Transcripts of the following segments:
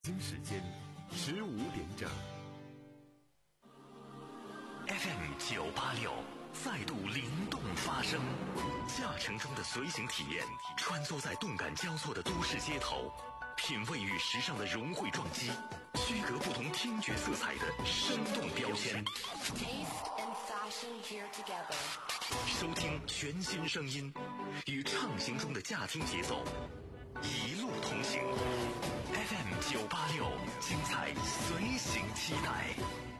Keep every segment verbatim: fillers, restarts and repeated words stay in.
京时间十五点整。 F M 九八六再度灵动发声，驾乘中的随行体验，穿梭在动感交错的都市街头，品味与时尚的融汇撞击，区隔不同听觉色彩的生动标签。收听全新声音，与畅行中的驾听节奏，一路同行。F M 九八六，精彩随行期待。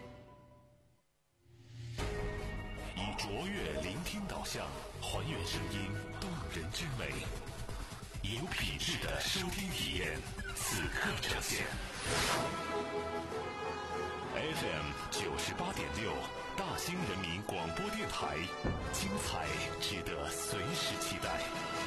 以卓越聆听导向，还原声音动人之美，以有品质的收听体验，此刻呈现。F M 九十八点六，大兴人民广播电台，精彩值得随时期待。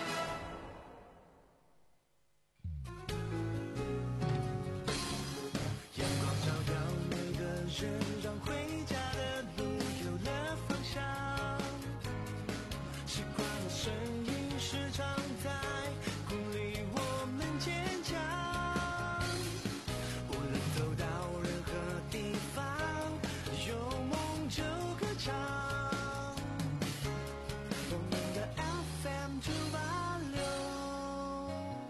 阳光照耀每个人，让回家的路有了方向。习惯的声音时常在鼓励我们坚强。无论走到任何地方，有梦就歌唱。我们的 F M 九八六。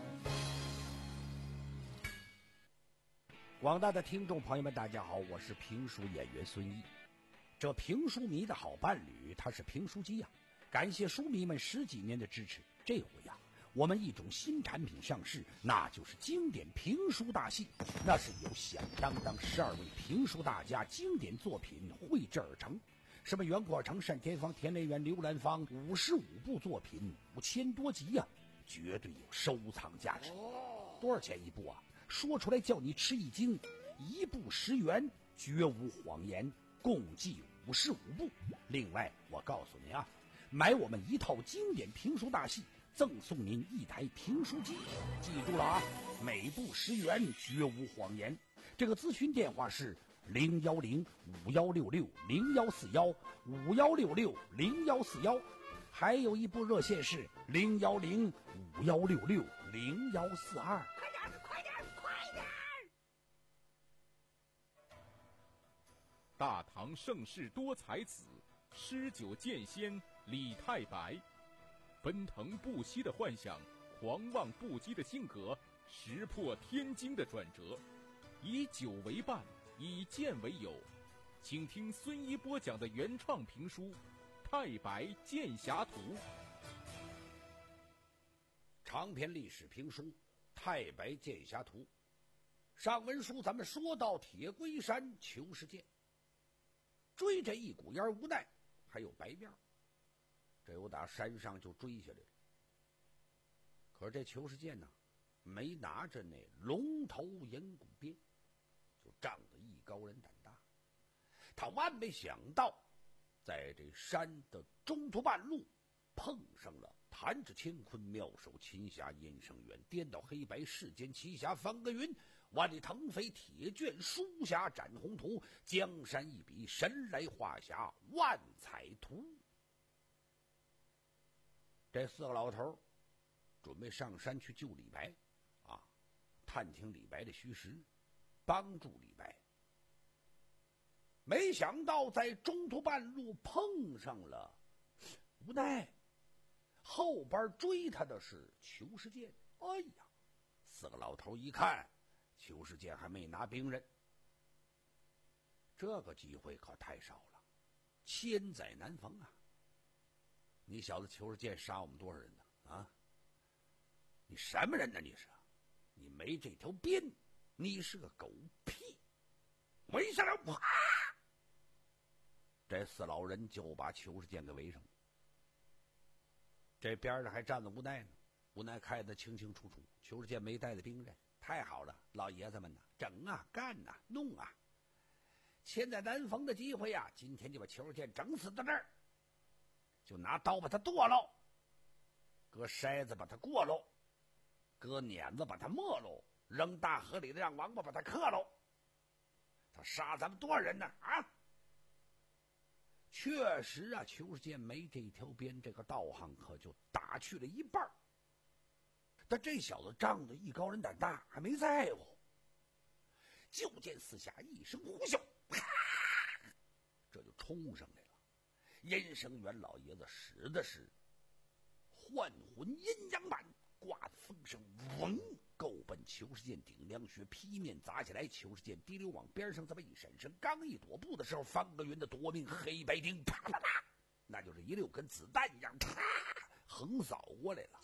广大的听众朋友们大家好，我是评书演员孙一。这评书迷的好伴侣他是评书机呀、啊，感谢书迷们十几年的支持。这回呀、啊，我们一种新产品上市，那就是经典评书大戏。那是由响当当十二位评书大家经典作品绘制而成，什么袁阔成、单田芳、田雷元、刘兰芳，五十五部作品，五千多集呀、啊，绝对有收藏价值。多少钱一部啊？说出来叫你吃一惊，一部十元，绝无谎言，共计五十五部。另外我告诉您啊，买我们一套经典评书大戏，赠送您一台评书机。记住了啊，每部十元，绝无谎言。这个咨询电话是零幺零五幺六六零幺四幺五幺六六零幺四幺，还有一部热线是零幺零五幺六六零幺四二。快点快点快点！ 大唐盛世多才子，诗酒剑仙李太白，奔腾不息的幻想，狂妄不羁的性格，石破天惊的转折，以酒为伴，以剑为友。请听孙一播讲的原创评书《太白剑侠图》。 长篇历史评书《太白剑侠图》。上文书咱们说到铁龟山裘世剑，追着一股烟无奈，还有白面，这又打山上就追下来了。可是这裘世剑呢，没拿着那龙头银骨鞭，就仗着艺高人胆大。他万没想到，在这山的中途半路碰上了弹指乾坤、妙手琴侠燕生元，颠倒黑白世间奇侠方格云，万里腾飞铁卷书侠展宏图，江山一笔神来画下万彩图。这四个老头准备上山去救李白啊，探听李白的虚实，帮助李白。没想到在中途半路碰上了，无奈后边追他的是裘世剑。哎呀，四个老头一看裘世剑还没拿兵刃，这个机会可太少了，千载难逢啊！你小子裘世剑杀我们多少人呢？啊，你什么人呢？你是，你没这条鞭，你是个狗屁！围下来！哇！这四老人就把裘世剑给围上了。这边上还站着无奈呢，无奈看得清清楚楚，裘世剑没带的兵刃。太好了，老爷子们呐，整啊，干啊，弄啊！千载难逢的机会呀、啊，今天就把裘世剑整死在这儿，就拿刀把他剁喽，搁筛子把他过喽，搁碾子把他没喽，扔大河里的让王八把他克喽。他杀咱们多少人呢？啊！确实啊，裘世剑没这条鞭，这个道行可就打去了一半。但这小子仗着艺高人胆大，还没在乎。 就见四下一声呼啸，这就冲上来了。阴生元老爷子使的是幻魂阴阳板，刮的风声嗡，够奔裘世剑顶梁穴劈面砸起来。裘世剑滴溜往边上这么一闪身，刚一躲步的时候，方格云的夺命黑白钉啪啪啪，那就是一溜跟子弹一样，啪横扫过来了。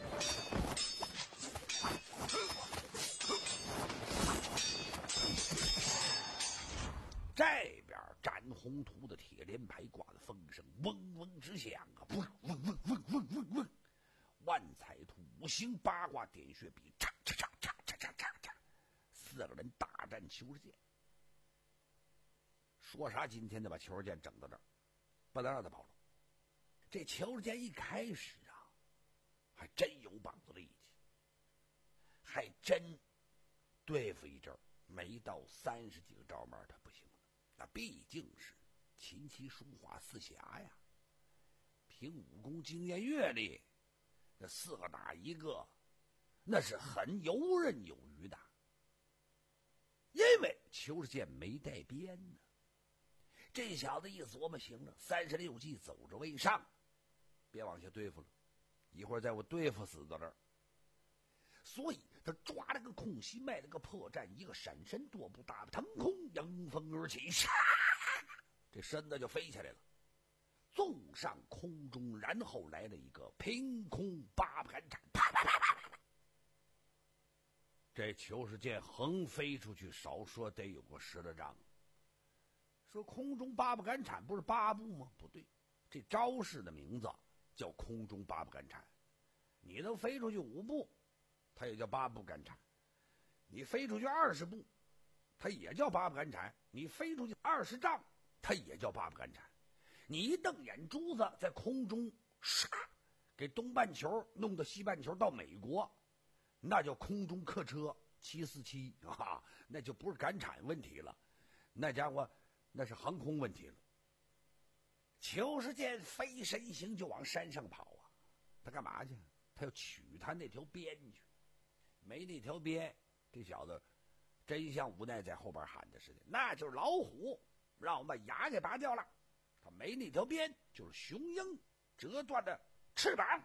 这边展宏图的铁连排挂的风声嗡嗡直响啊，嗡嗡嗡嗡嗡嗡嗡，万彩图五行八卦点穴笔，嚓嚓嚓嚓嚓嚓嚓嚓，四个人大战裘世剑。说啥今天得把裘世剑整到这儿，不能让他跑了。这裘世剑一开始啊，还真有膀子力气，还真对付一阵儿，没到三十几个招门他不行了。那毕竟是琴棋书画四侠呀，凭武功经验阅历，那四个打一个，那是很游刃有余的。因为裘世剑没带鞭呢，这小子一琢磨，行了，三十六计走着为上，别往下对付了，一会儿再我对付死到这儿。所以他抓了个空隙，迈了个破绽，一个闪身跺步，大腾空迎风而起，这身子就飞起来了，纵上空中，然后来了一个凭空八百杆铲，啪啪啪啪啪。这裘世剑横飞出去，少说得有个十来丈。说空中八百杆铲不是八步吗？不对，这招式的名字叫空中八百杆铲。你能飞出去五步，它也叫八步杆铲；你飞出去二十步，它也叫八步杆铲；你飞出去二十丈，它也叫八步杆铲。你一瞪眼珠子，在空中唰给东半球弄到西半球到美国，那叫空中客车七四七啊，那就不是杆铲问题了，那家伙那是航空问题了。裘世剑飞身形就往山上跑啊，他干嘛去？他要取他那条鞭去。没那条鞭，这小子真像无奈在后边喊的似的，那就是老虎让我们把牙给拔掉了。他没那条鞭，就是雄鹰折断的翅膀。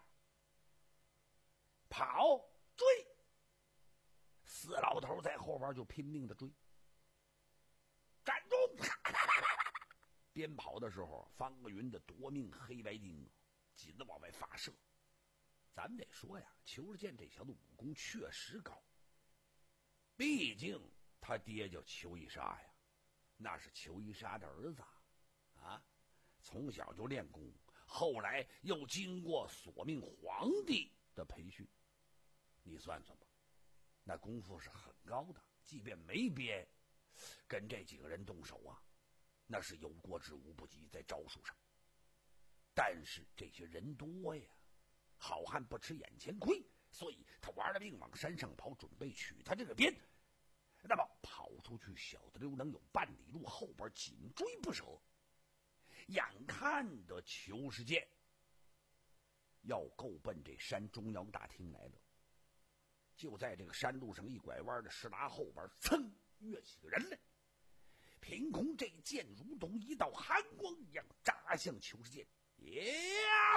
跑追，四老头在后边就拼命的追。站住！边跑的时候，方格云的夺命黑白钉紧的往外发射。咱们得说呀，裘世剑这小子武功确实高，毕竟他爹叫裘一杀呀，那是裘一杀的儿子啊，从小就练功，后来又经过索命皇帝的培训，你算算吧，那功夫是很高的，即便没鞭，跟这几个人动手啊，那是有过之无不及，在招数上。但是这些人多呀，好汉不吃眼前亏，所以他玩了命往山上跑，准备取他这个鞭。那么跑出去，小的溜能有半里路，后边紧追不舍。眼看得裘世剑要够奔这山中央大厅来了，就在这个山路上一拐弯的石栏后边，噌跃起个人来，凭空这剑如同一道寒光一样扎向裘世剑。呀！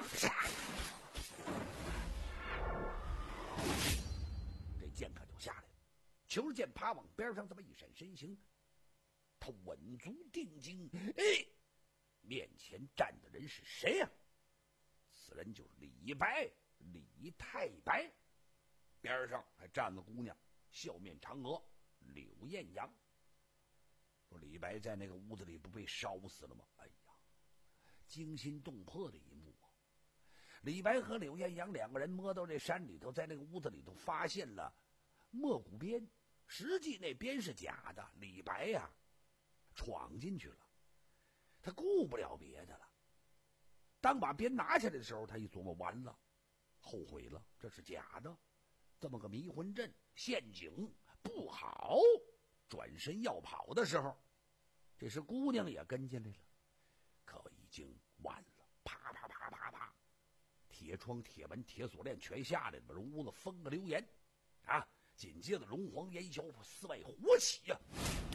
这剑可就下来了。裘世剑趴往边上这么一闪身形，他稳足定睛，哎，面前站的人是谁呀、啊？此人就是李白，李太白。边上还站个姑娘，笑面嫦娥，柳艳阳。说李白在那个屋子里不被烧死了吗？哎呀，惊心动魄的一幕啊！李白和柳艳阳两个人摸到这山里头，在那个屋子里头发现了墨骨鞭，实际那鞭是假的。李白呀、啊，闯进去了，他顾不了别的了。当把鞭拿起来的时候，他一琢磨，完了，后悔了，这是假的，这么个迷魂阵陷阱不好。转身要跑的时候，这时姑娘也跟进来了，可已经晚了，啪啪啪啪啪，铁窗铁门铁锁链全下来了，屋子封个流言啊！紧接着龙皇烟消，四外火起呀、啊！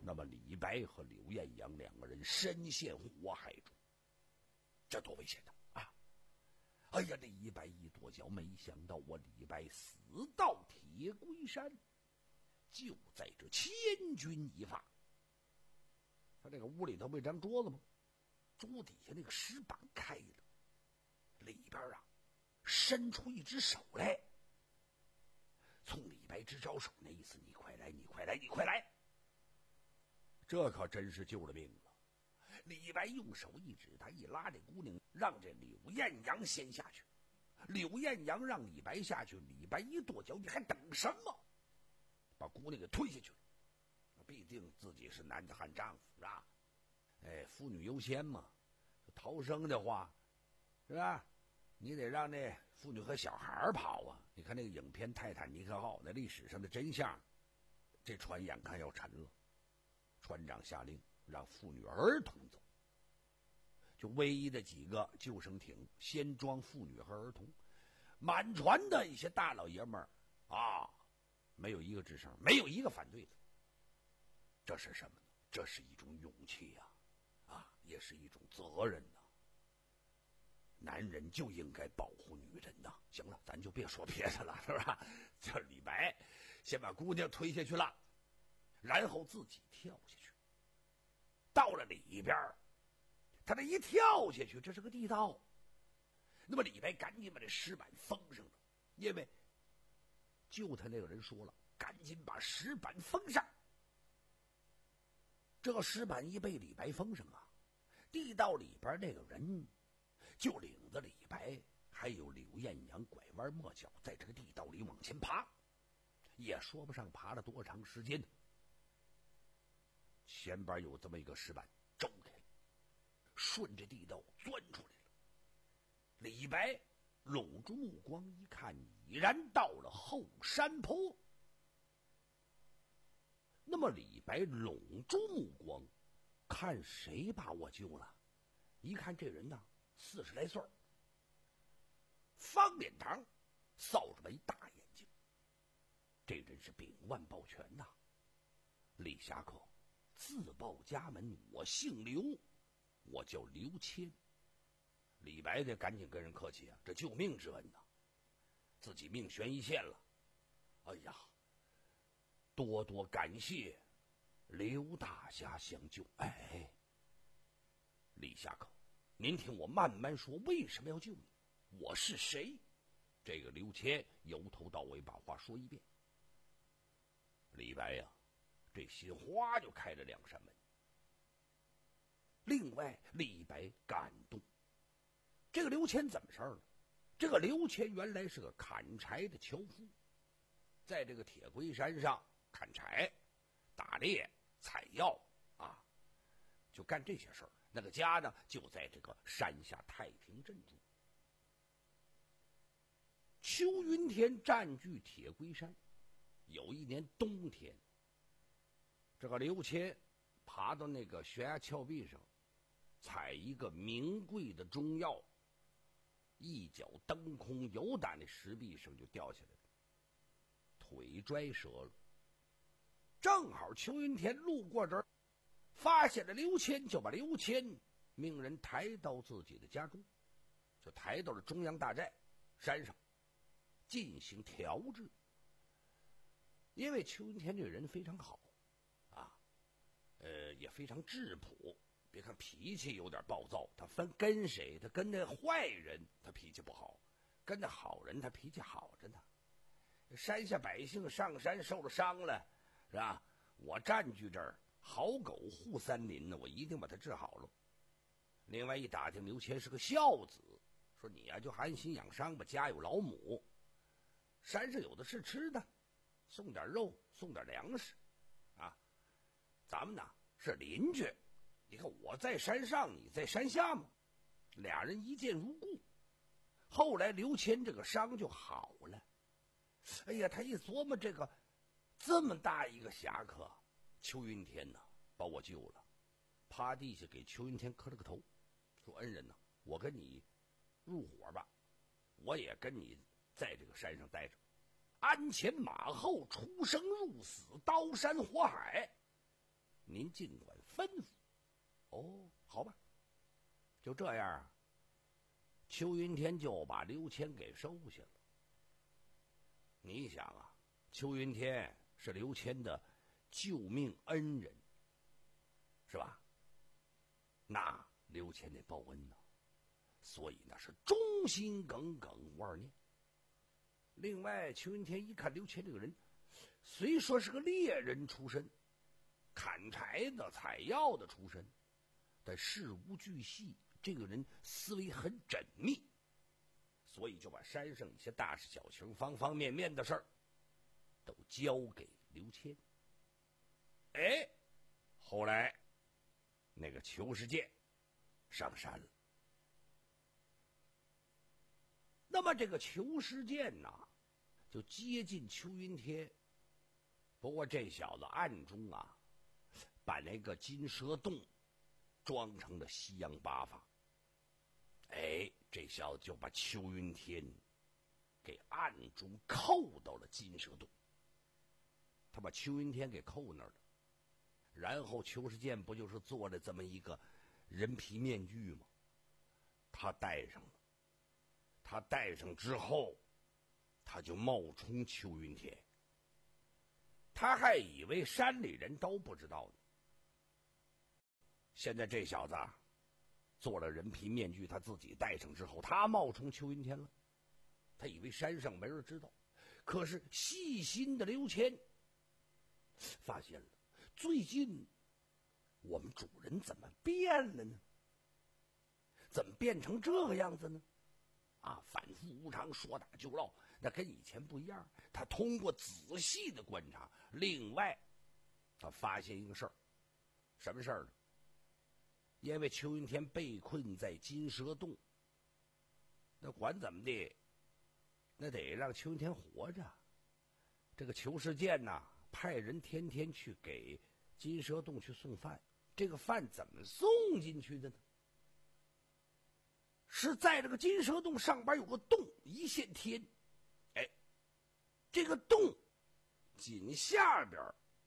那么李白和柳艳阳两个人深陷火海中，这多危险的啊！哎呀，李白一跺脚，没想到我李白死到铁龟山，就在这千钧一发。他这个屋里头不有张桌子吗？桌底下那个石板开了，里边啊伸出一只手来，冲李白直招手，那意思你快来，你快来，你快来！这可真是救了命了。李白用手一指，他一拉这姑娘，让这柳艳阳先下去。柳艳阳让李白下去，李白一跺脚，你还等什么？把姑娘给推下去了。毕竟自己是男子汉丈夫，是吧？哎，妇女优先嘛。逃生的话，是吧？你得让那妇女和小孩跑啊！你看那个影片《泰坦尼克号》那历史上的真相，这船眼看要沉了，船长下令让妇女儿童走。就唯一的几个救生艇先装妇女和儿童，满船的一些大老爷们儿啊，没有一个吱声，没有一个反对的。这是什么呢？这是一种勇气呀、啊，啊，也是一种责任呐、啊。男人就应该保护女人呐。行了，咱就别说别的了，是吧？这李白先把姑娘推下去了，然后自己跳下去。到了里边，他这一跳下去，这是个地道。那么李白赶紧把这石板封上了，因为救他那个人说了，赶紧把石板封上。这个石板一被李白封上啊，地道里边那个人就领着李白还有柳艳阳拐弯抹角，在这个地道里往前爬，也说不上爬了多长时间。前边有这么一个石板周开，顺着地道钻出来了。李白拢住目光一看，已然到了后山坡。那么李白拢住目光，看谁把我救了？一看这人呐，四十来岁，方脸膛，扫着眉，大眼睛。这人是秉万抱拳呐，李侠客，自报家门，我姓刘，我叫刘谦。李白得赶紧跟人客气啊，这救命之恩呐，自己命悬一线了。哎呀，多多感谢刘大侠相救。哎，李侠客，您听我慢慢说，为什么要救你？我是谁？这个刘谦由头到尾把话说一遍。李白呀、啊，这心花就开了两扇门。另外，李白感动。这个刘谦怎么事儿呢？这个刘谦原来是个砍柴的樵夫，在这个铁龟山上砍柴、打猎、采药啊，就干这些事儿。那个家呢，就在这个山下太平镇住。邱云天占据铁龟山，有一年冬天，这个刘谦爬到那个悬崖峭壁上，采一个名贵的中药，一脚蹬空，有胆的石壁上就掉下来了，腿摔折了。正好邱云天路过这儿，发现了刘谦，就把刘谦命人抬到自己的家中，就抬到了中央大寨山上进行调治。因为邱云天这个人非常好啊，呃，也非常质朴。别看脾气有点暴躁，他分跟谁，他跟那坏人他脾气不好，跟那好人他脾气好着呢。山下百姓上山受了伤了，是吧？我占据这儿，好狗护三林呢，我一定把他治好了。另外一打听，刘谦是个孝子，说你呀、啊、就安心养伤吧，家有老母，山上有的是吃的，送点肉，送点粮食，啊，咱们呢是邻居。你看我在山上，你在山下嘛，俩人一见如故。后来刘谦这个伤就好了。哎呀，他一琢磨，这个这么大一个侠客邱云天呢，把我救了，趴地下给邱云天磕了个头，说恩人呢，我跟你入伙吧，我也跟你在这个山上待着，鞍前马后，出生入死，刀山火海。 您尽管吩咐。哦，好吧，就这样啊。邱云天就把刘谦给收下了。你想啊，邱云天是刘谦的救命恩人，是吧？那刘谦得报恩呢，所以那是忠心耿耿无二念。另外，邱云天一看刘谦这个人，虽说是个猎人出身，砍柴的、采药的出身，但事无巨细，这个人思维很缜密，所以就把山上一些大事小情、方方面面的事儿都交给刘谦。哎，后来那个裘世界上山了。那么这个裘世健呐，就接近邱云天。不过这小子暗中啊，把那个金蛇洞装成了西洋八法。哎，这小子就把邱云天给暗中扣到了金蛇洞。他把邱云天给扣那儿了，然后裘世健不就是做了这么一个人皮面具吗？他戴上了，他戴上之后，他就冒充邱云天。他还以为山里人都不知道呢。现在这小子啊，做了人皮面具，他自己戴上之后，他冒充邱云天了。他以为山上没人知道，可是细心的刘谦发现了，最近我们主人怎么变了呢？怎么变成这个样子呢？啊，反复无常，说打就闹，那跟以前不一样。他通过仔细的观察，另外他发现一个事儿，什么事儿呢？因为邱云天被困在金蛇洞，那管怎么的，那得让邱云天活着。这个裘世健呐，派人天天去给金蛇洞去送饭，这个饭怎么送进去的呢？是在这个金蛇洞上边有个洞，一线天，哎，这个洞紧下边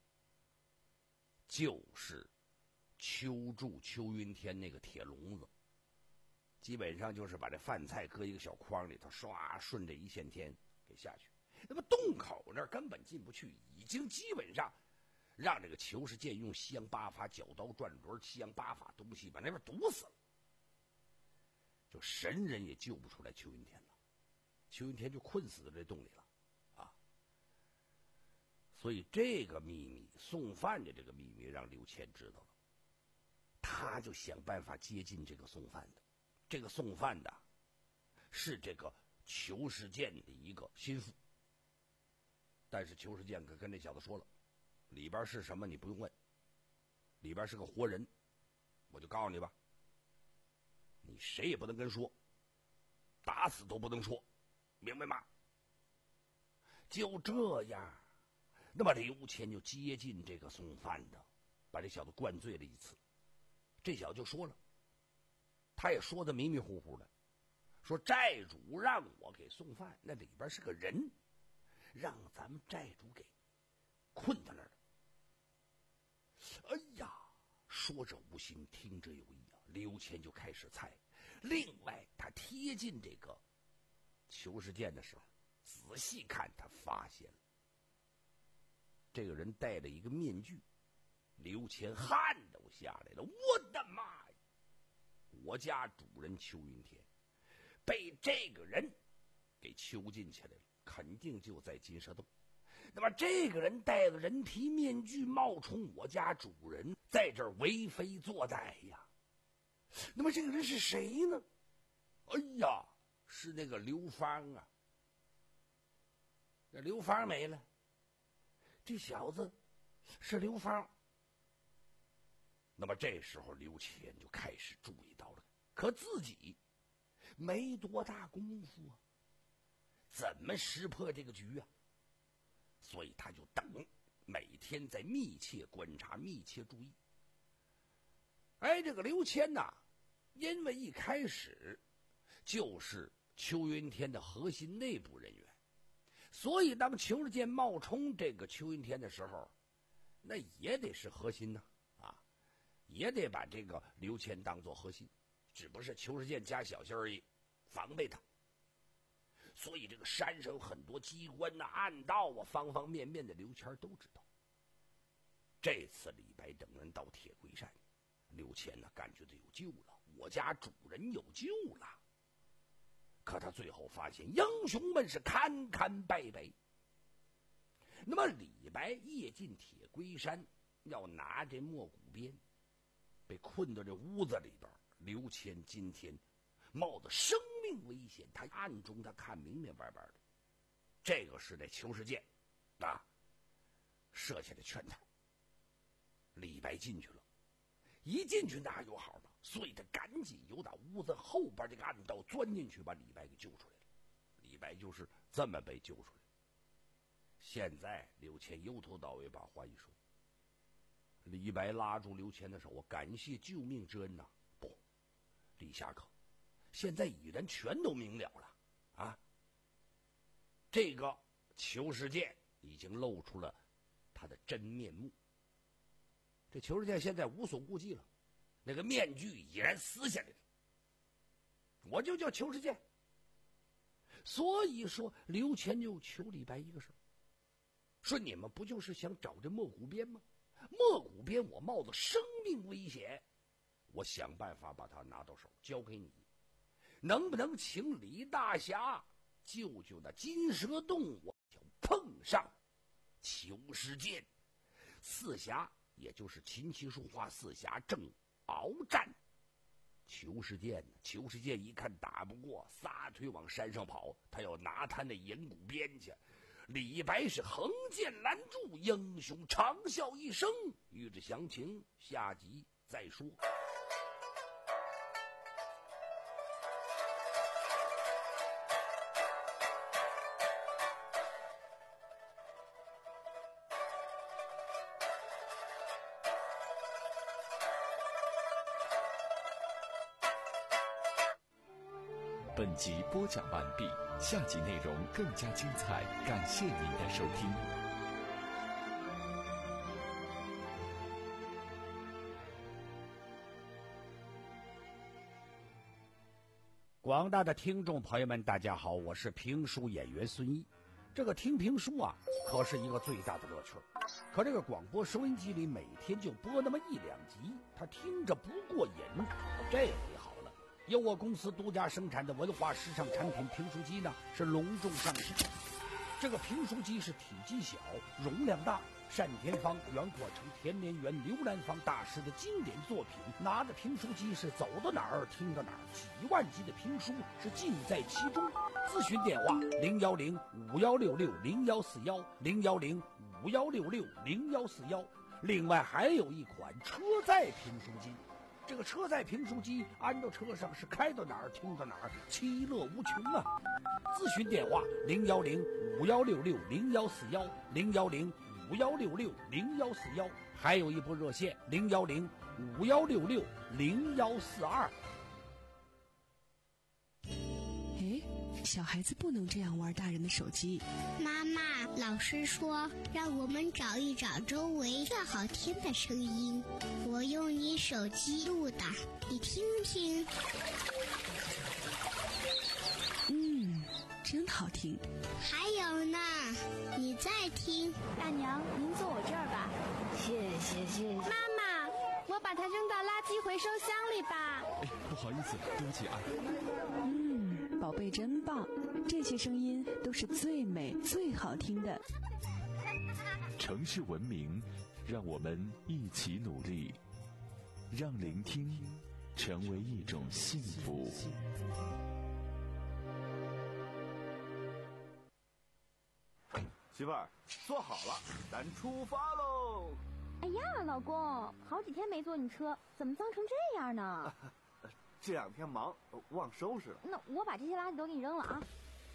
就是邱筑邱云天那个铁笼子，基本上就是把这饭菜搁一个小筐里头，唰顺着一线天给下去。那么洞口那儿根本进不去，已经基本上让这个裘世健用西洋八法绞刀转轮、西洋八法东西把那边堵死了。就神人也救不出来邱云天了，邱云天就困死在这洞里了，啊！所以这个秘密，送饭的这个秘密，让刘谦知道了，他就想办法接近这个送饭的。这个送饭的是这个裘世健的一个心腹，但是裘世健可跟这小子说了，里边是什么你不用问，里边是个活人，我就告诉你吧。你谁也不能跟说，打死都不能说，明白吗？就这样，那么刘谦就接近这个送饭的，把这小子灌醉了一次。这小子就说了，他也说的迷迷糊糊的，说债主让我给送饭，那里边是个人，让咱们债主给困在那儿了。哎呀！说者无心，听者有意啊！刘谦就开始猜。另外，他贴近这个裘世健的时候，仔细看，他发现了这个人戴了一个面具。刘谦汗都下来了，我的妈呀！我家主人邱云天被这个人给囚禁起来了，肯定就在金蛇洞。那么这个人戴了人皮面具，冒充我家主人，在这儿为非作歹呀。那么这个人是谁呢？哎呀，是那个刘芳啊。这刘芳没了，这小子是刘芳。那么这时候刘谦就开始注意到了，可自己没多大功夫啊，怎么识破这个局啊？所以他就等，每天在密切观察、密切注意。哎，这个刘谦呐，因为一开始就是邱云天的核心内部人员，所以当裘世健冒充这个邱云天的时候，那也得是核心呐， 也得把这个刘谦当作核心，只不过是裘世健加小心而已，防备他。所以这个山上有很多机关呐、暗道啊，方方面面的刘谦都知道。这次李白等人到铁龟山，刘谦呢感觉到有救了，我家主人有救了。可他最后发现英雄们是堪堪败北。那么李白夜进铁龟山，要拿这莫古鞭，被困到这屋子里边。刘谦今天冒着生命危险，他暗中他看明明白白的。这个是这裘世健啊设下的圈套。李白进去了，一进去哪有好的，所以他赶紧由打屋子后边这个暗道钻进去，把李白给救出来了。李白就是这么被救出来。现在刘谦由头到尾把话一说，李白拉住刘谦的手，我感谢救命之恩呐、啊！不，李侠客，现在已然全都明了了啊！这个裘世健已经露出了他的真面目。这裘世健现在无所顾忌了，那个面具已然撕下来了。我就叫裘世健。所以说，刘谦就求李白一个事儿，说你们不就是想找这莫古鞭吗？莫古鞭我冒着生命危险，我想办法把它拿到手，交给你。能不能请李大侠救救那金蛇洞？我就碰上裘世健。四侠也就是琴棋书画四侠正鏖战。裘世健呢？裘世健一看打不过，撒腿往山上跑，他要拿他那银骨鞭去。李白是横剑拦住，英雄长啸一声。欲知详情，下集再说。 本集播讲完毕，下集内容更加精彩，感谢您的收听。 广大的听众朋友们，大家好，我是评书演员孙一。这个听评书啊，可是一个最大的乐趣。可这个广播收音机里每天就播那么一两集，他听着不过瘾。这回好了。由我公司独家生产的文化时尚产品评书机呢，是隆重上市。这个评书机是体积小，容量大，单田芳、袁阔成、田连元、刘兰芳大师的经典作品。拿着评书机是走到哪儿听到哪儿，几万集的评书是尽在其中。咨询电话零幺零五幺六六零幺四幺零幺零五幺六六零幺四幺。另外还有一款车载评书机。这个车载评书机安到车上是开到哪儿听到哪儿，其乐无穷啊！咨询电话零幺零五幺六六零幺四幺零幺零五幺六六零幺四幺，还有一部热线零幺零五幺六六零幺四二。 哎，小孩子不能这样玩大人的手机。 妈妈，老师说让我们找一找周围最好听的声音，我用你手机录的，你听听。 嗯，真好听。 还有呢，你再听。 大娘，您坐我这儿吧。 谢谢谢谢。 妈妈，我把它扔到垃圾回收箱里吧。 哎，不好意思，对不起啊。 嗯，宝贝真棒，这些声音都是最美最好听的。 城市文明，让我们一起努力，让聆听成为一种幸福。 媳妇儿，坐好了，咱出发喽！ 哎呀，老公，好几天没坐你车，怎么脏成这样呢？ 这两天忙，忘收拾了。 那我把这些垃圾都给你扔了啊！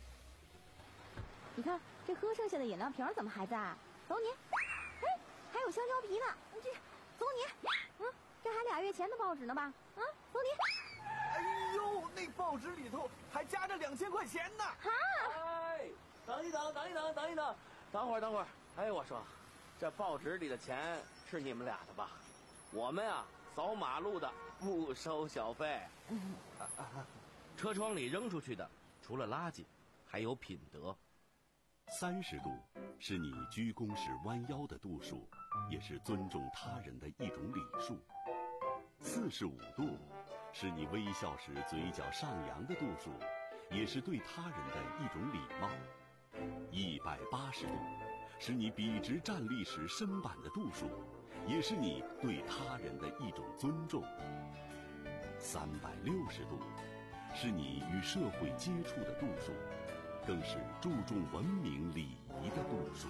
你看，这喝剩下的饮料瓶怎么还在？走你！哎，还有香蕉皮呢，这走你！嗯，这还俩月前的报纸呢吧？啊，走你！ 哎呦，那报纸里头还夹着两千块钱呢！ 哈！ 哎，等一等，等一等，等一等，等会儿，等会儿。哎，我说，这报纸里的钱是你们俩的吧？我们啊， 扫马路的不收小费。嗯啊啊、车窗里扔出去的，除了垃圾，还有品德。 三十度是你鞠躬时弯腰的度数，也是尊重他人的一种礼数。四十五度是你微笑时嘴角上扬的度数，也是对他人的一种礼貌。一百八十度是你笔直站立时身板的度数，也是你对他人的一种尊重。三百六十度是你与社会接触的度数，更是注重文明礼仪的度数。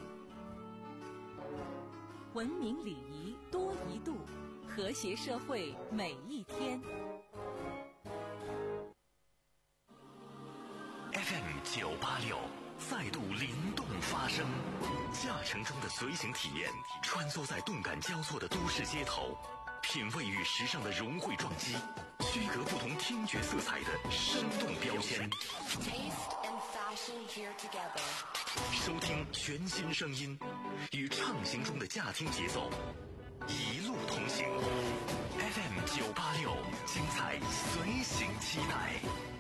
文明礼仪多一度，和谐社会每一天。 F M 九八六再度灵动发声，驾乘中的随行体验，穿梭在动感交错的都市街头，品味与时尚的融汇撞击，区隔不同听觉色彩的生动标签。收听全新声音，与畅行中的驾听节奏，一路同行。F M 九八六，精彩随行期待。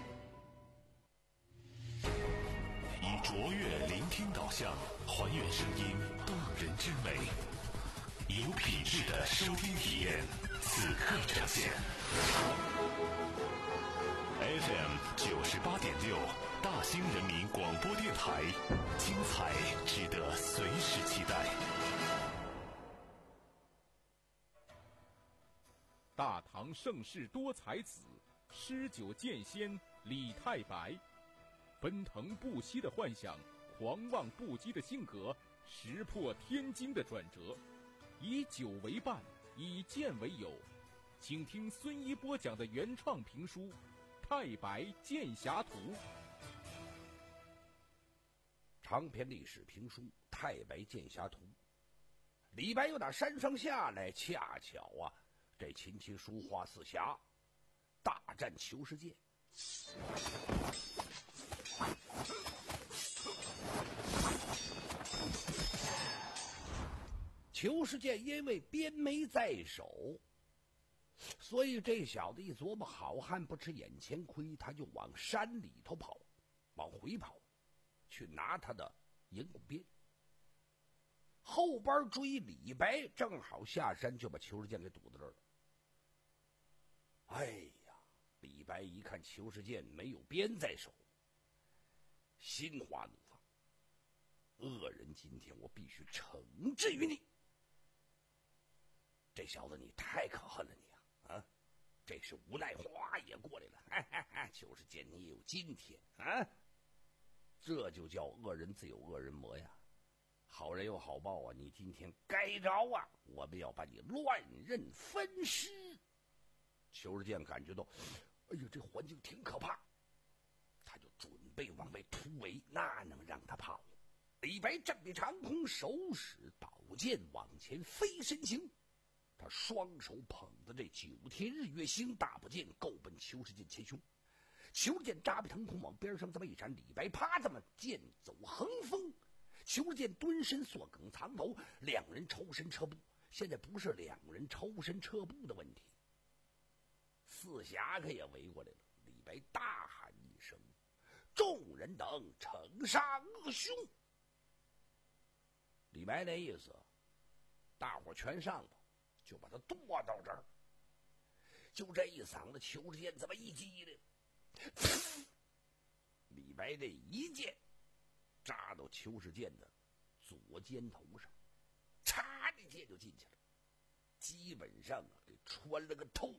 以卓越聆听导向，还原声音动人之美，有品质的收听体验，此刻呈现。F M 九十八点六，大兴人民广播电台，精彩值得随时期待。 大唐盛世多才子，诗酒剑仙李太白。奔腾不息的幻想，狂妄不羁的性格，石破天惊的转折，以酒为伴，以剑为友。请听孙一波讲的原创评书《太白剑侠图》。 长篇历史评书《太白剑侠图》。李白又打山上下来，恰巧啊，这琴棋书画四侠大战裘世界。裘世界因为鞭没在手，所以这小子一琢磨，好汉不吃眼前亏，他就往山里头跑，往回跑，去拿他的银骨鞭。后边追李白，正好下山就把裘世剑给堵在这儿了。哎呀，李白一看裘世剑没有鞭在手，心花怒放，恶人今天我必须惩治于你。这小子你太可恨了你啊！啊，这是无奈花也过来了，哈哈哈！裘世剑你也有今天啊！这就叫恶人自有恶人磨呀，好人有好报啊！你今天该着啊！我们要把你乱刃分尸。裘世剑感觉到，哎呀，这环境挺可怕，他就准备往外突围，那能让他跑？李白振臂长空，手使宝剑往前飞身行。他双手捧着这九天日月星大宝剑，够奔裘世剑前胸。裘世剑扎背腾空往边上这么一闪，李白啪这么剑走横风，裘世剑蹲身缩梗藏头，两人抽身撤步。现在不是两人抽身撤步的问题，四侠可也围过来了。李白大喊一声：“众人等，惩杀恶凶！”李白那意思，大伙全上吧，就把他剁到这儿。就这一嗓子，裘世剑这么一激灵，李白这一剑扎到裘世剑的左肩头上，嚓的剑就进去了，基本上啊给穿了个透。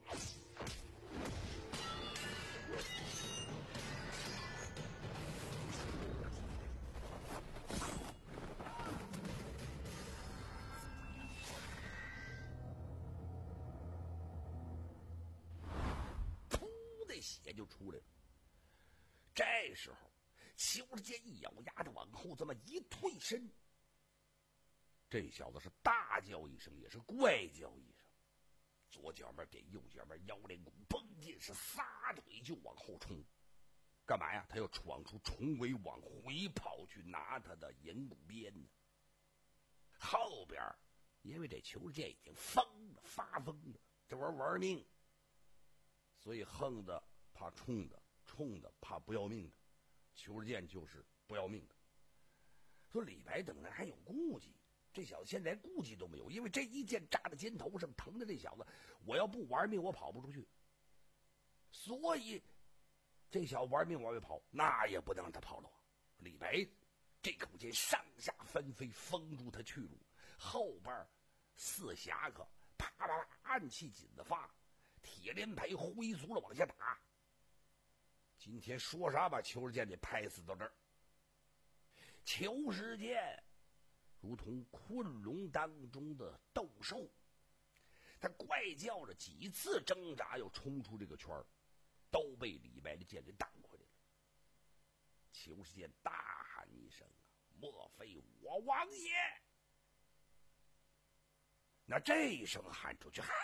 血就出来了。这时候裘世剑一咬牙着往后这么一退身，这小子是大叫一声，也是怪叫一声，左脚面点右脚面，腰连鼓，蹦进是撒腿就往后冲。干嘛呀？他要闯出重围，往回跑去拿他的银骨鞭呢。后边因为这裘世剑已经疯了，发疯了， 这玩玩命，所以横的怕冲的，冲的怕不要命的，裘世健就是不要命的。说李白等人还有顾忌，这小子现在顾忌都没有，因为这一箭扎在肩头上，疼的这小子，我要不玩命我跑不出去，所以这小子玩命往外跑，那也不能让他跑了。李白这口剑上下翻飞，封住他去路，后边四侠客啪啪啪暗器紧的发，铁链牌挥足了往下打。今天说啥把裘世健给拍死到这儿。裘世健如同困笼当中的斗兽，他怪叫着几次挣扎要冲出这个圈，都被李白的剑给挡回来了。裘世健大喊一声啊，莫非我王爷？那这一声喊出去，哈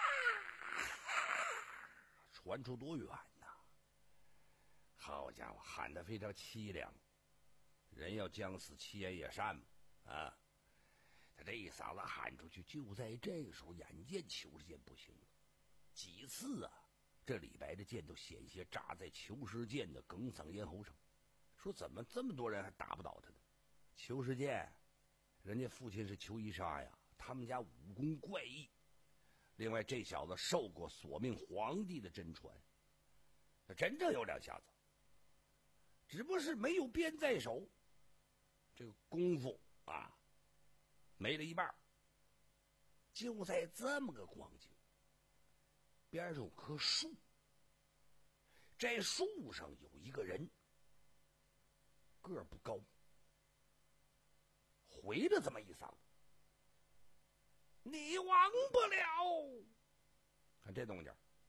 传出多远呐！好家伙，喊得非常凄凉，人要将死其言也善嘛啊！他这一嗓子喊出去，就在这个时候，眼见裘世健不行了，几次啊，这李白的剑都险些扎在裘世健的哽嗓咽喉上。说怎么这么多人还打不倒他呢？裘世健，人家父亲是裘一杀呀，他们家武功怪异。另外，这小子受过索命皇帝的真传，他真正有两下子，只不过是没有鞭在手，这个功夫啊，没了一半。就在这么个光景，边上有棵树，这树上有一个人，个儿不高，回了这么一嗓子，你亡不了。看这动静，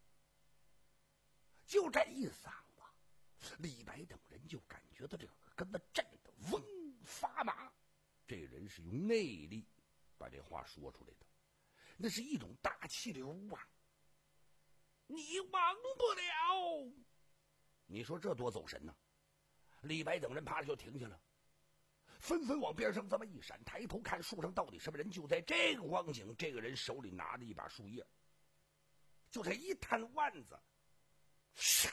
就这一嗓子，李白等人就感觉到这个跟他震得嗡发麻。这人是用内力把这话说出来的，那是一种大气流啊！你亡不了，你说这多走神呢、啊？李白等人啪就停下了，纷纷往边上这么一闪，抬头看树上到底什么人。就在这个光景，这个人手里拿着一把树叶，就这一摊腕子，唰，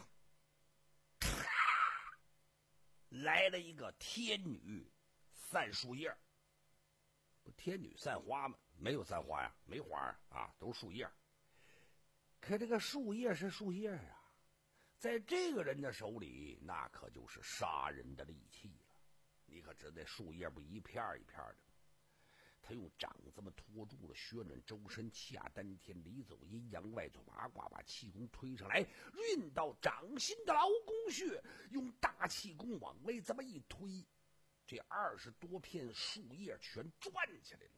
来了一个天女散树叶。不天女散花吗？没有散花呀，没花啊，啊都是树叶。可这个树叶是树叶啊，在这个人的手里，那可就是杀人的利器了。你可知道这树叶不一片一片的，他用掌这么托住了，旋转周身，气压丹田，里走阴阳，外走八卦，把气功推上来，运到掌心的劳宫穴，用大气功往外这么一推，这二十多片树叶全转起来了。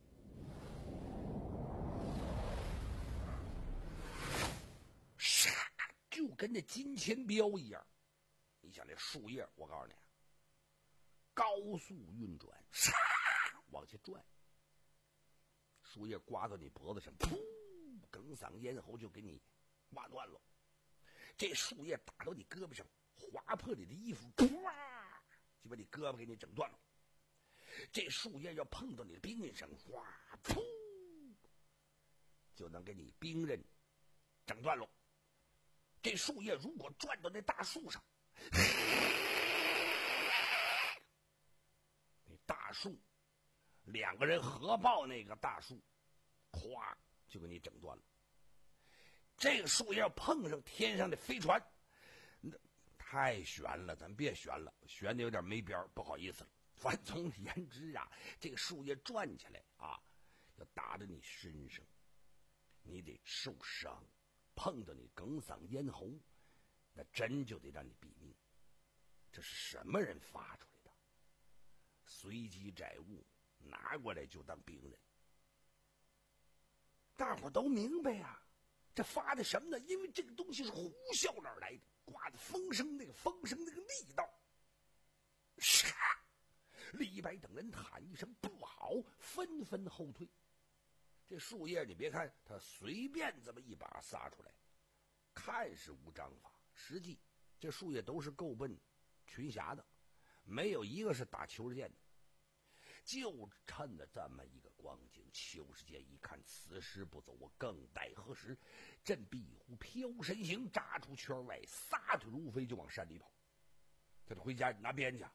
唰，就跟那金钱镖一样。你想这树叶，我告诉你，高速运转，唰往下转，树叶刮到你脖子上，噗，哽嗓咽喉就给你挖断了。这树叶打到你胳膊上，划破你的衣服，噗，就把你胳膊给你整断了。这树叶要碰到你的兵刃上，哗，噗，就能给你兵刃整断了。这树叶如果转到那大树上，那大树两个人合抱那个大树，咵就给你整断了。这个树叶要碰上天上的飞船，那太悬了，咱别悬了，悬的有点没边，不好意思了。反总言之啊，这个树叶转起来啊，要打到你身上，你得受伤，碰到你哽嗓咽喉，那真就得让你毙命。这是什么人发出来的？随机载物，拿过来就当兵人。大伙都明白呀、啊，这发的什么呢？因为这个东西是呼啸哪来的，刮的风声，那个风声那个力道，唰！李白等人喊一声不好，纷纷后退。这树叶你别看他随便这么一把撒出来，看是无章法，实际这树叶都是够奔群侠的，没有一个是打裘世健的。就趁着这么一个光景，邱世坚一看此时不走，我更待何时？振臂一呼，飘身形扎出圈外，撒腿如飞就往山里跑。他就回家拿鞭去。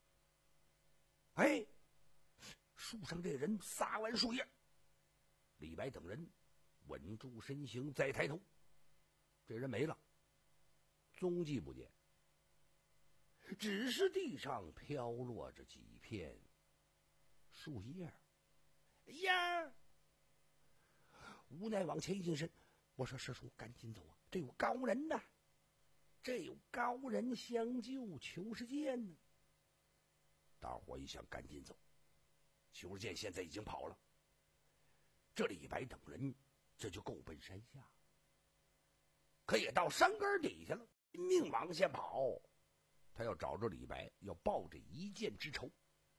哎，树上这人撒完树叶，李白等人稳住身形，再抬头，这人没了，踪迹不见，只是地上飘落着几片树叶。哎呀！无奈往前一近身，我说师叔赶紧走啊，这有高人呐，这有高人相救邱世坚呢。大伙一想赶紧走，邱世坚现在已经跑了，这李白等人这就够奔山下，可也到山根底下了，命往下跑，他要找着李白，要报这一箭之仇。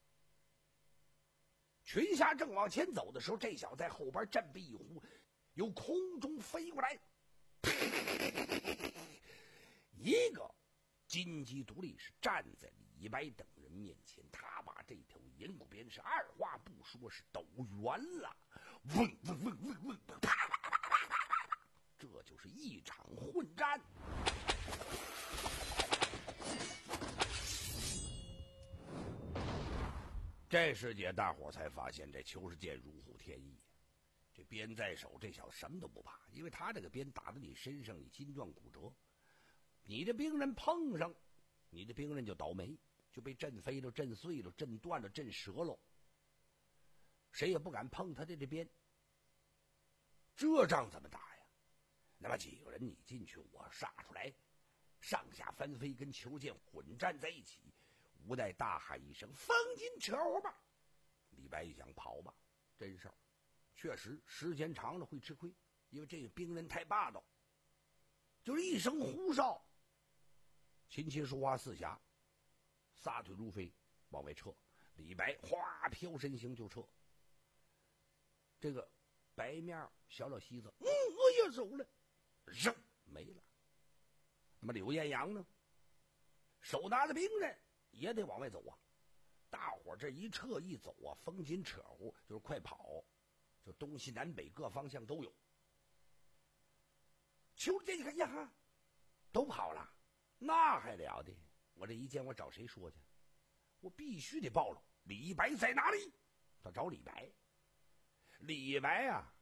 群侠正往前走的时候，这小子在后边振臂一呼，由空中飞过来，一个金鸡独立是站在李白等人面前，他把这条银骨鞭是二话不说是抖圆了，嗡嗡嗡嗡嗡，啪啪啪啪啪啪啪，这就是一场混战。这时节，大伙才发现这邱世坚如虎添翼，这鞭在手，这小子什么都不怕，因为他这个鞭打在你身上，你筋状骨折，你的兵刃碰上，你的兵刃就倒霉，就被震飞了、震碎了、震断了、震折了，谁也不敢碰他的这鞭。这仗怎么打呀？那么几个人你进去，我杀出来，上下翻飞，跟邱世坚混战在一起。无奈大喊一声：“风金扯我吧！”李白一想跑吧，真事儿，确实时间长了会吃亏，因为这个兵刃太霸道。就是一声呼哨，琴棋书画四侠撒腿如飞往外撤，李白哗飘身形就撤。这个白面小老西子，嗯，我也走了，扔没了。那么柳彦阳呢，手拿着兵刃也得往外走啊！大伙这一撤一走啊，风紧扯呼，就是快跑，就东西南北各方向都有。邱世坚一看呀，都跑了，那还了得！我这一见，我找谁说去？我必须得暴露李白在哪里。他找李白。李白啊，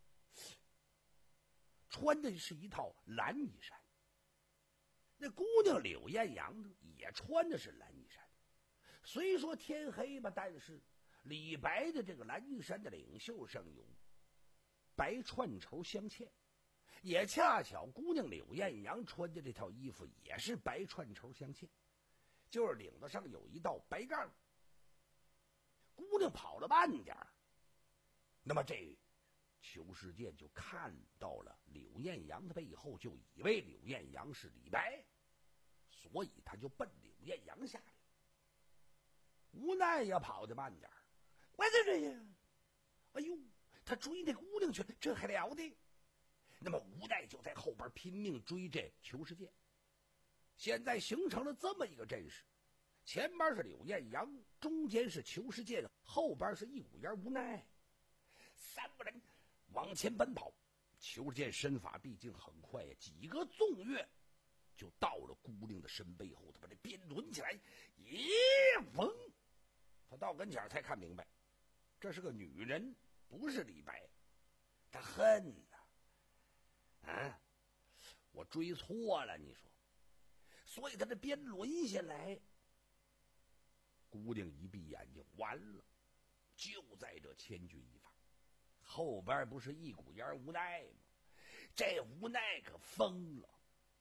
穿的是一套蓝衣衫。那姑娘柳艳阳呢，也穿的是蓝衣衫。虽说天黑吧，但是李白的这个蓝衣衫的领袖上有白串绸镶嵌，也恰巧姑娘柳艳阳穿的这套衣服也是白串绸镶嵌，就是领子上有一道白杠。姑娘跑了慢点儿，那么这邱世坚就看到了柳艳阳的背后，就以为柳艳阳是李白，所以他就奔柳艳阳下来。无奈也跑得慢点儿，我这这呀，哎呦，他追那姑娘去了，这还了得！那么无奈就在后边拼命追这邱世坚。现在形成了这么一个阵势，前边是柳艳阳，中间是邱世坚，后边是一股烟无奈，三个人往前奔跑。邱世坚身法毕竟很快呀，几个纵跃就到了姑娘的身背后，他把这鞭抡起来，一嗡，他到跟前才看明白，这是个女人，不是李白。他恨呐、啊，啊，我追错了，你说，所以他这鞭抡下来，姑娘一闭眼睛，完了，就在这千钧一发，后边不是一股烟无奈吗？这无奈可疯了。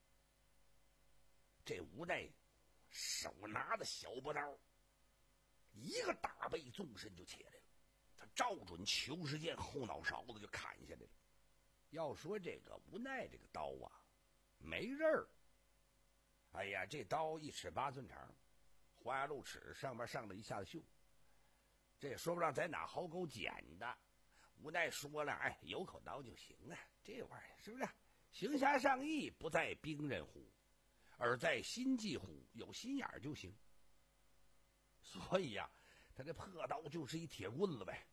这无奈手拿着小波刀，一个大背纵身就起来了，他照准邱世坚后脑勺子就砍下来了。要说这个无奈这个刀啊，没刃儿。哎呀，这刀一尺八寸长，花露齿上边上了一下绣，这也说不上在哪壕沟捡的。无奈说了，哎，有口刀就行了，这玩意儿是不是？行侠仗义不在兵刃乎，而在心计乎，有心眼儿就行。所以呀、啊，他这破刀就是一铁棍子呗，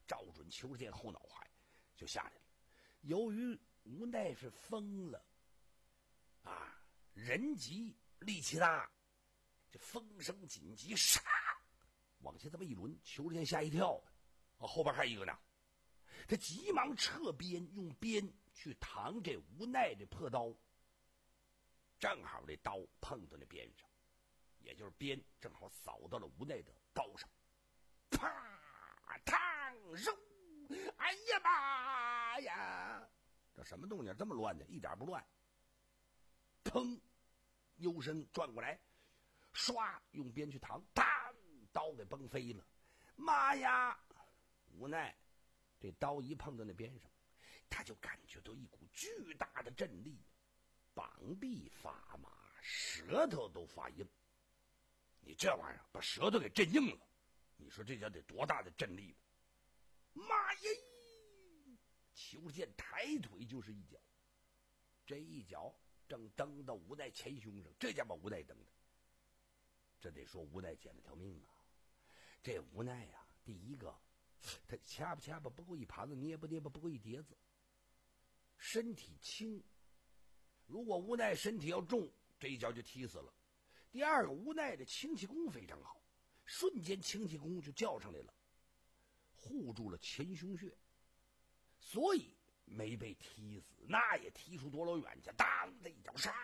照准裘世健后脑海就下来了。由于无奈是疯了啊，人急力气大，这风声紧急，唰往前这么一抡，裘世健吓一跳，啊，后边还有一个呢。他急忙撤鞭，用鞭去扛这无奈的破刀，正好这刀碰到那鞭上，也就是鞭正好扫到了无奈的刀上，啪烫肉，哎呀妈呀！这什么动静这么乱呢？一点不乱。砰，幽深转过来，唰用鞭去扛，当刀给崩飞了。妈呀！无奈这刀一碰到那边上，他就感觉到一股巨大的震力，膀臂发麻，舌头都发硬。你这玩意儿把舌头给震硬了，你说这叫得多大的震力了？妈呀！裘健抬腿就是一脚，这一脚正蹬到无奈前胸上，这家把无奈蹬的。这得说无奈捡了条命啊！这无奈呀、啊，第一个，他掐吧掐吧不够一盘子，捏吧捏吧不够一碟子，身体轻。如果无奈身体要重，这一脚就踢死了。第二个，无奈的轻气功非常好，瞬间轻气功就叫上来了，护住了前胸穴，所以没被踢死。那也踢出多老远去，当的一脚杀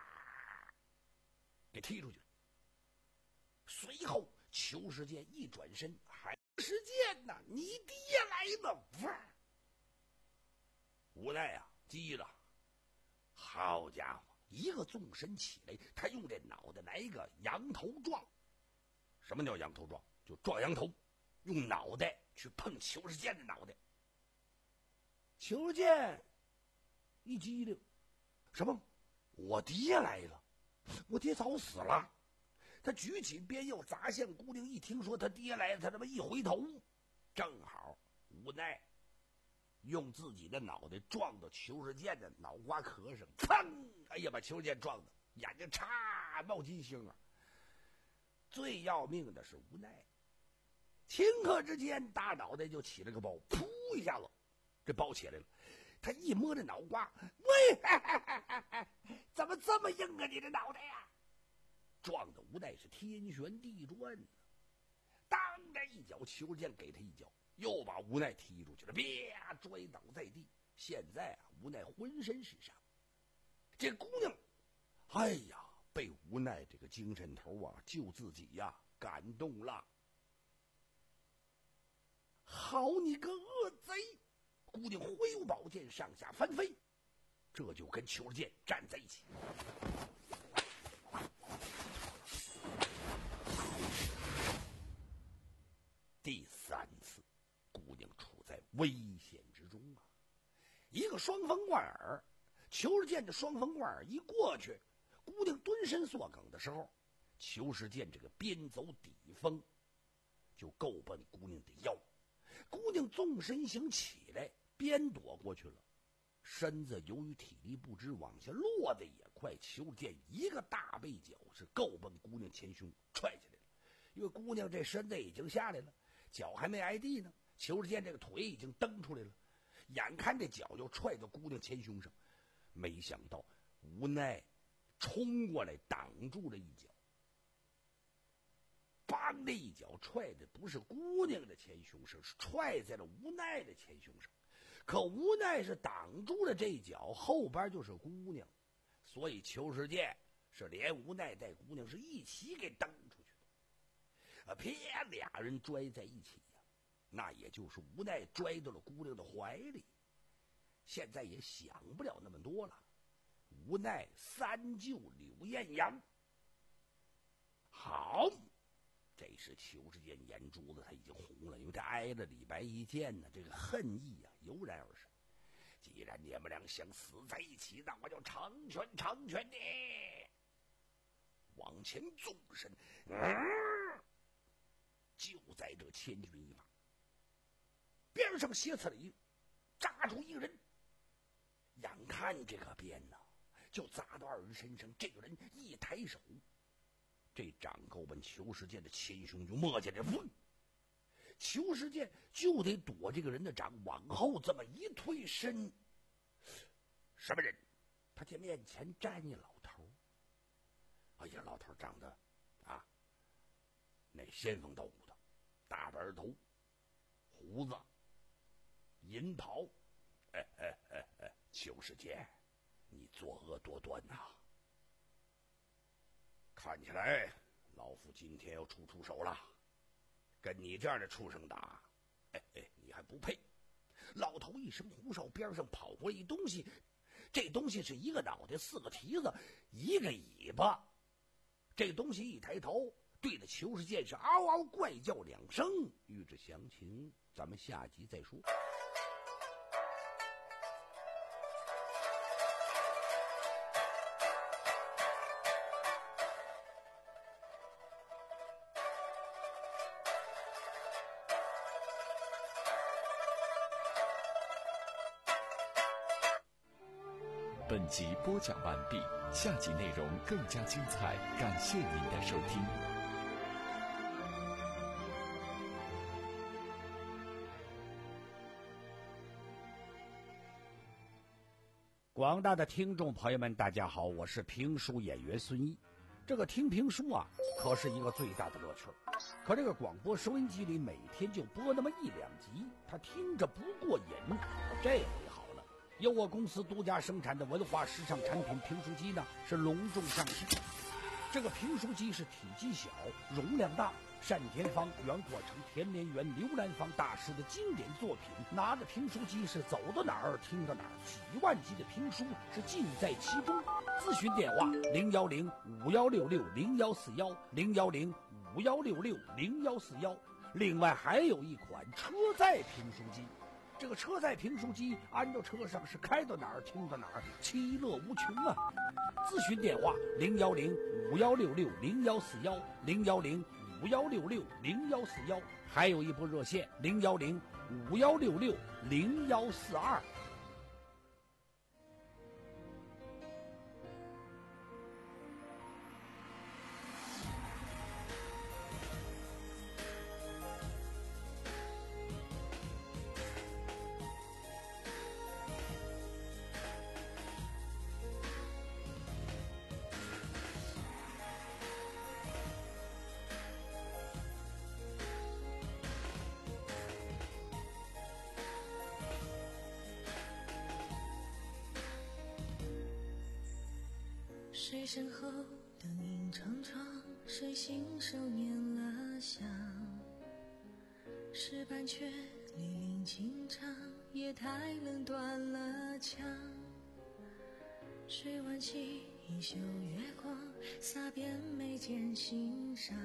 给踢出去了。随后裘世健一转身，还世健呐，你爹来了！无奈啊，急了，好家伙，一个纵身起来，他用这脑袋来一个羊头撞。什么叫羊头撞？就撞羊头，用脑袋去碰裘世健的脑袋。裘世健一激灵，什么？我爹来了！我爹早死了。他举起鞭又砸向姑娘，一听说他爹来了，他这么一回头，正好无奈用自己的脑袋撞到裘世健的脑瓜壳上，噌！哎呀，把裘世健撞的眼睛嚓冒金星啊！最要命的是无奈，顷刻之间大脑袋就起了个包，噗一下子，这包起来了。他一摸这脑瓜，喂，哈哈哈哈怎么这么硬啊？你这脑袋呀！撞的无奈是天旋地转呢，当着一脚，裘世健给他一脚，又把无奈踢出去了，啪，摔倒在地。现在啊，无奈浑身是伤。这姑娘，哎呀，被无奈这个精神头啊救自己呀、啊、感动了。好你个恶贼！姑娘挥舞宝剑上下翻飞，这就跟裘世健站在一起。第三次，姑娘处在危险之中啊！一个双风贯耳，裘世健的双风贯耳一过去，姑娘蹲身缩梗的时候，裘世健这个边走底风，就够奔姑娘的腰。姑娘纵身行起来，边躲过去了，身子由于体力不支往下落的也快，裘世健一个大背脚是够奔姑娘前胸踹下来了。因为姑娘这身子已经下来了，脚还没挨地呢，裘世健这个腿已经蹬出来了，眼看这脚就踹到姑娘前胸上，没想到无奈冲过来挡住了一脚，梆的一脚踹的不是姑娘的前胸上，是踹在了无奈的前胸上。可无奈是挡住了这一脚，后边就是姑娘，所以裘世健是连无奈带姑娘是一起给蹬出去的。啊，啪，俩人拽在一起呀、啊，那也就是无奈拽到了姑娘的怀里。现在也想不了那么多了，无奈三救柳艳阳。好，这时裘世健眼珠子他已经红了，因为他挨了李白一剑呢，这个恨意啊油然而生。既然你们俩想死在一起，那我就成全成全你。往前纵身，嗯，就在这千钧一发，边上斜刺里扎出一个人，眼看这个鞭呢就砸到二人身上，这个人一抬手，这掌够奔裘世健的前胸就摸进来，嗡， 裘世健就得躲这个人的掌，往后这么一退身。什么人？他见面前站一老头。哎呀，老头长得啊，那仙风道骨的，大白头，胡子，银袍。哎哎哎哎，裘世健，你作恶多端呐、啊！看起来老夫今天要出出手了，跟你这样的畜生打，哎哎，你还不配！老头一声呼哨，边上跑过来一东西，这东西是一个脑袋，四个蹄子，一个尾巴。这东西一抬头，对着裘世健是嗷嗷怪叫两声。欲知详情，咱们下集再说。 本集播讲完毕，下集内容更加精彩，感谢您的收听。 广大的听众朋友们，大家好，我是评书演员孙一。这个听评书啊，可是一个最大的乐趣。可这个广播收音机里每天就播那么一两集，他听着不过瘾。这回好。由我公司独家生产的文化时尚产品评书机呢，是隆重上市。这个评书机是体积小，容量大，单田芳、袁阔成、田连元、刘兰芳大师的经典作品。拿着评书机是走到哪儿听到哪儿，几万集的评书是尽在其中。咨询电话零幺零五幺六六零幺四幺零幺零五幺六六零幺四幺。另外还有一款车载评书机。这个车载评书机安到车上是开到哪儿听到哪儿，其乐无穷啊！咨询电话零幺零五幺六六零幺四幺零幺零五幺六六零幺四幺，还有一部热线零幺零五幺六六零幺四二。 谁身后灯影长长，谁信手拈了香。石板却离林经长，夜太冷断了墙。谁挽起一袖月光，洒遍眉间心上。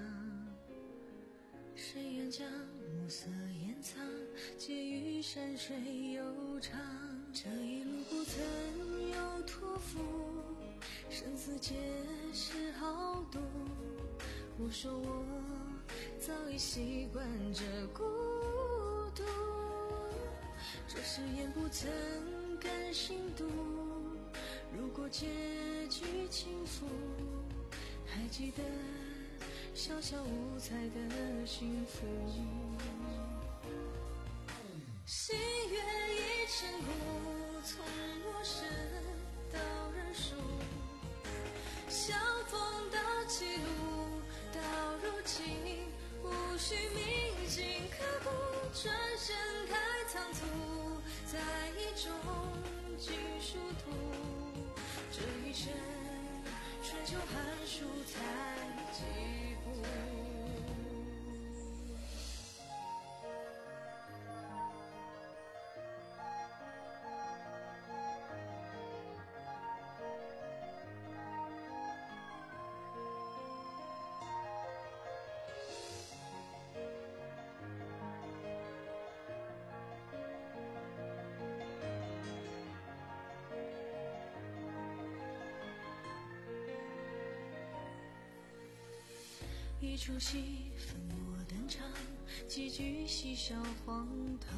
谁愿将暮色掩藏，借余山水悠长。这一路不曾有托付，生死皆是豪赌。我说我早已习惯这孤独，这誓言不曾甘心读。如果结局倾覆，还记得小小五彩的幸福。星月已成故，从我生到人数，相逢到歧路，到如今无需铭记刻骨，转身太仓促，在意中尽殊途。这一生春秋寒暑才几步。一出戏分我登场，几句嬉笑荒唐。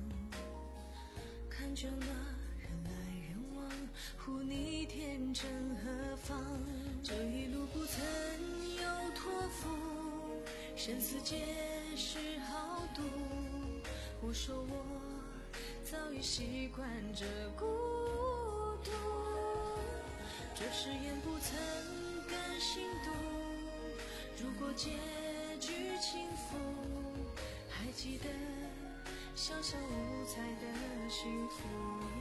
看倦了人来人往，护你天真何妨？这一路不曾有托付，生死皆是豪赌。我说我早已习惯这孤独，这誓言不曾更新读。如果结局轻浮，还记得小小五彩的幸福。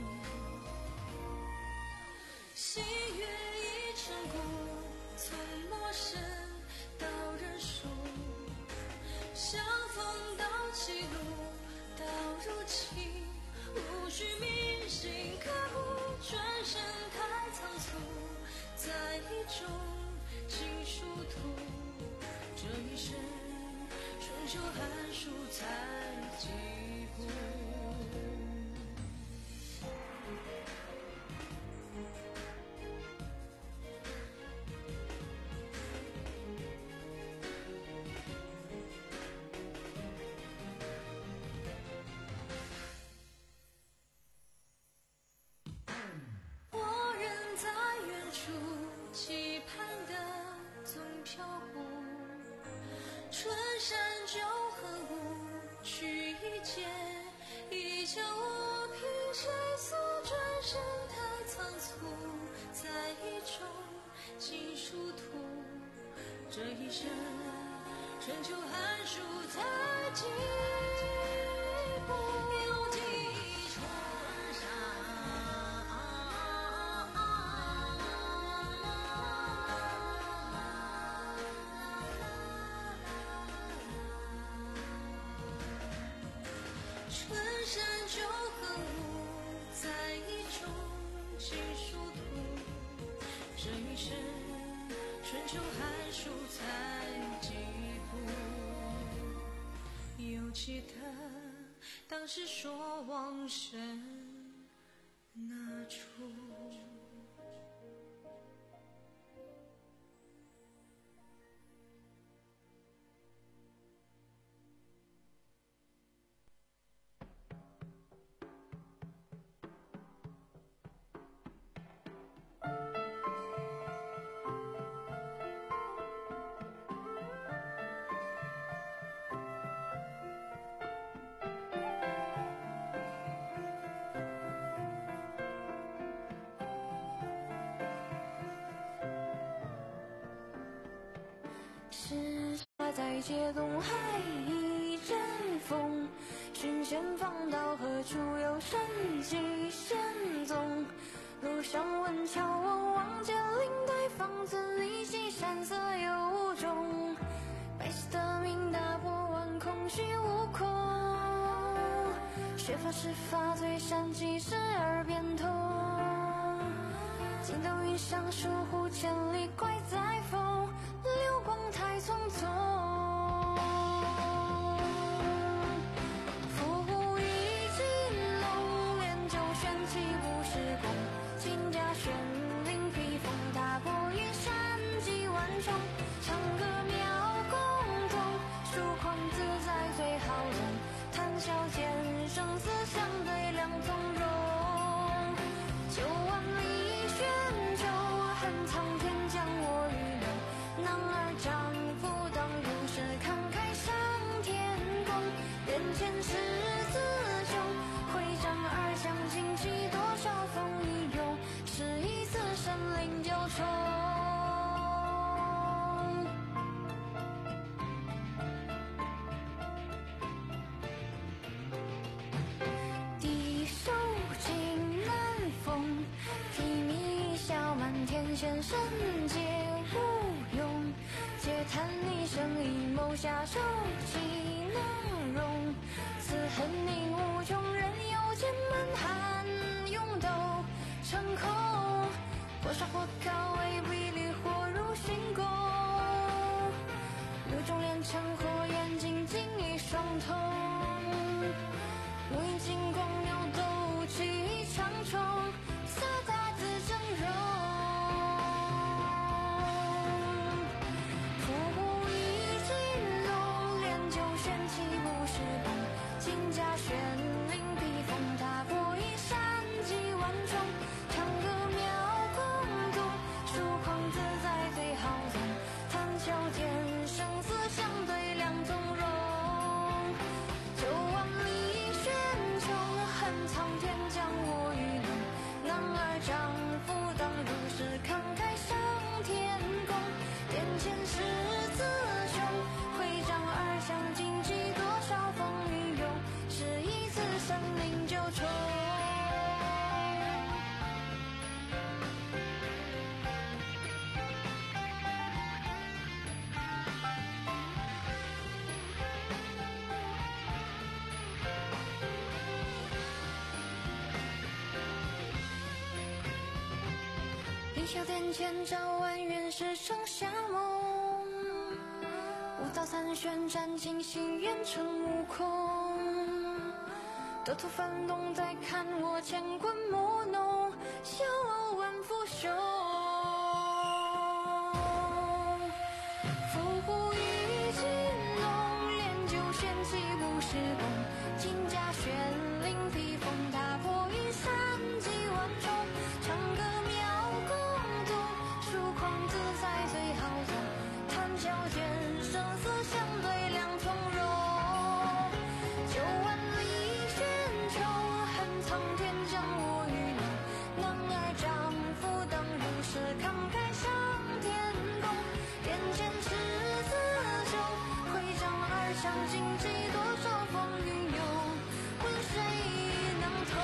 喜悦已成故，从陌生到认输，相逢到歧路，到如今无需铭心刻骨，转身太仓促，在意中尽殊途。这一生春秋寒暑才几步。我人在远处，期盼的总飘忽。春山就何物，去一劫，一切我凭谁诉？转身太仓促，在意中尽殊途。这一生春秋寒暑才几步，有几重山。春山就何物，在意中尽殊途。这一生春秋寒暑才几步，又记得当时说往生那处。 是花在街东海一阵风，寻前方到何处有神迹现踪。路上问桥我望见林黛房子里西山色有种，白色的明大波纹空虚无空，学法是发最山鸡是耳边痛，听到云上疏忽千里怪在风，流光太匆匆。伏虎一进龙，练就玄气不是功，金甲玄灵披风打破云山几万重，唱歌妙宫中，疏狂自在最好人，谈笑间生死相对两从容。九万里玄州，恨苍天将我愚弄，男儿丈夫当入世，慷慨上天宫，眼前是自雄，会丈而相惊起多少风一涌，是一次神灵九重。地手尽南风，披靡笑满天仙神皆无用，嗟叹一生一谋下手岂能容，此恨宁无穷，人有剑满寒涌斗成空，火烧火烤为比例火如熏宫，炉中炼成火焰金睛一双瞳，无影金光扭斗气长虫，色大自峥嵘。伏虎一进龙，练就玄气不是功，金甲玄灵披风打破一山几万小店前早晚原是盛夏梦，舞蹈三旋转进心愿成悟空，得土翻动在看我乾坤莫弄，笑傲万福雄。伏虎一进笼，练就玄气不施功，金甲玄灵披风，打破云山几万重，唱歌妙共同，疏狂自在最好懂，谈笑间生死相对两从容，九万里玄穹，恨苍天将我愚弄，男儿丈夫当如是慷慨上天宫，眼前赤子酒，会丈而上荆棘，多少风雨有，问谁能透。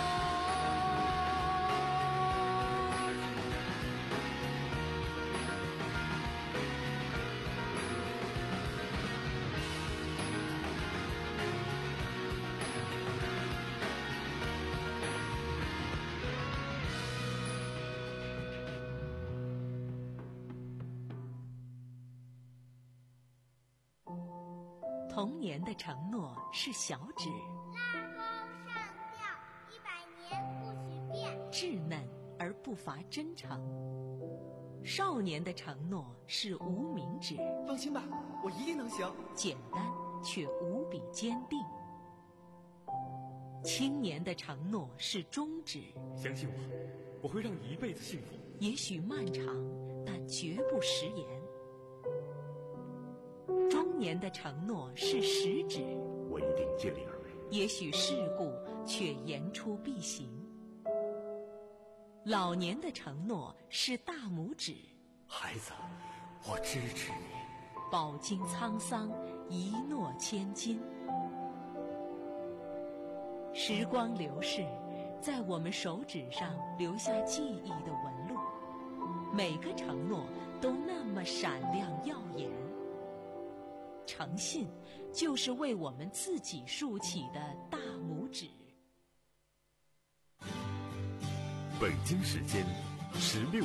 童年的承诺是小指， 拉钩上吊，一百年不许变。 稚嫩而不乏真诚。少年的承诺是无名指， 放心吧，我一定能行。 简单却无比坚定。青年的承诺是中指， 相信我，我会让你一辈子幸福。 也许漫长，但绝不食言。中年的承诺是食指， 我一定尽力而为。 也许世故，却言出必行。老年的承诺是大拇指， 孩子，我支持你。 饱经沧桑，一诺千金。时光流逝，在我们手指上留下记忆的纹路，每个承诺都那么闪亮耀眼。诚信就是为我们自己竖起的大拇指。 北京时间十六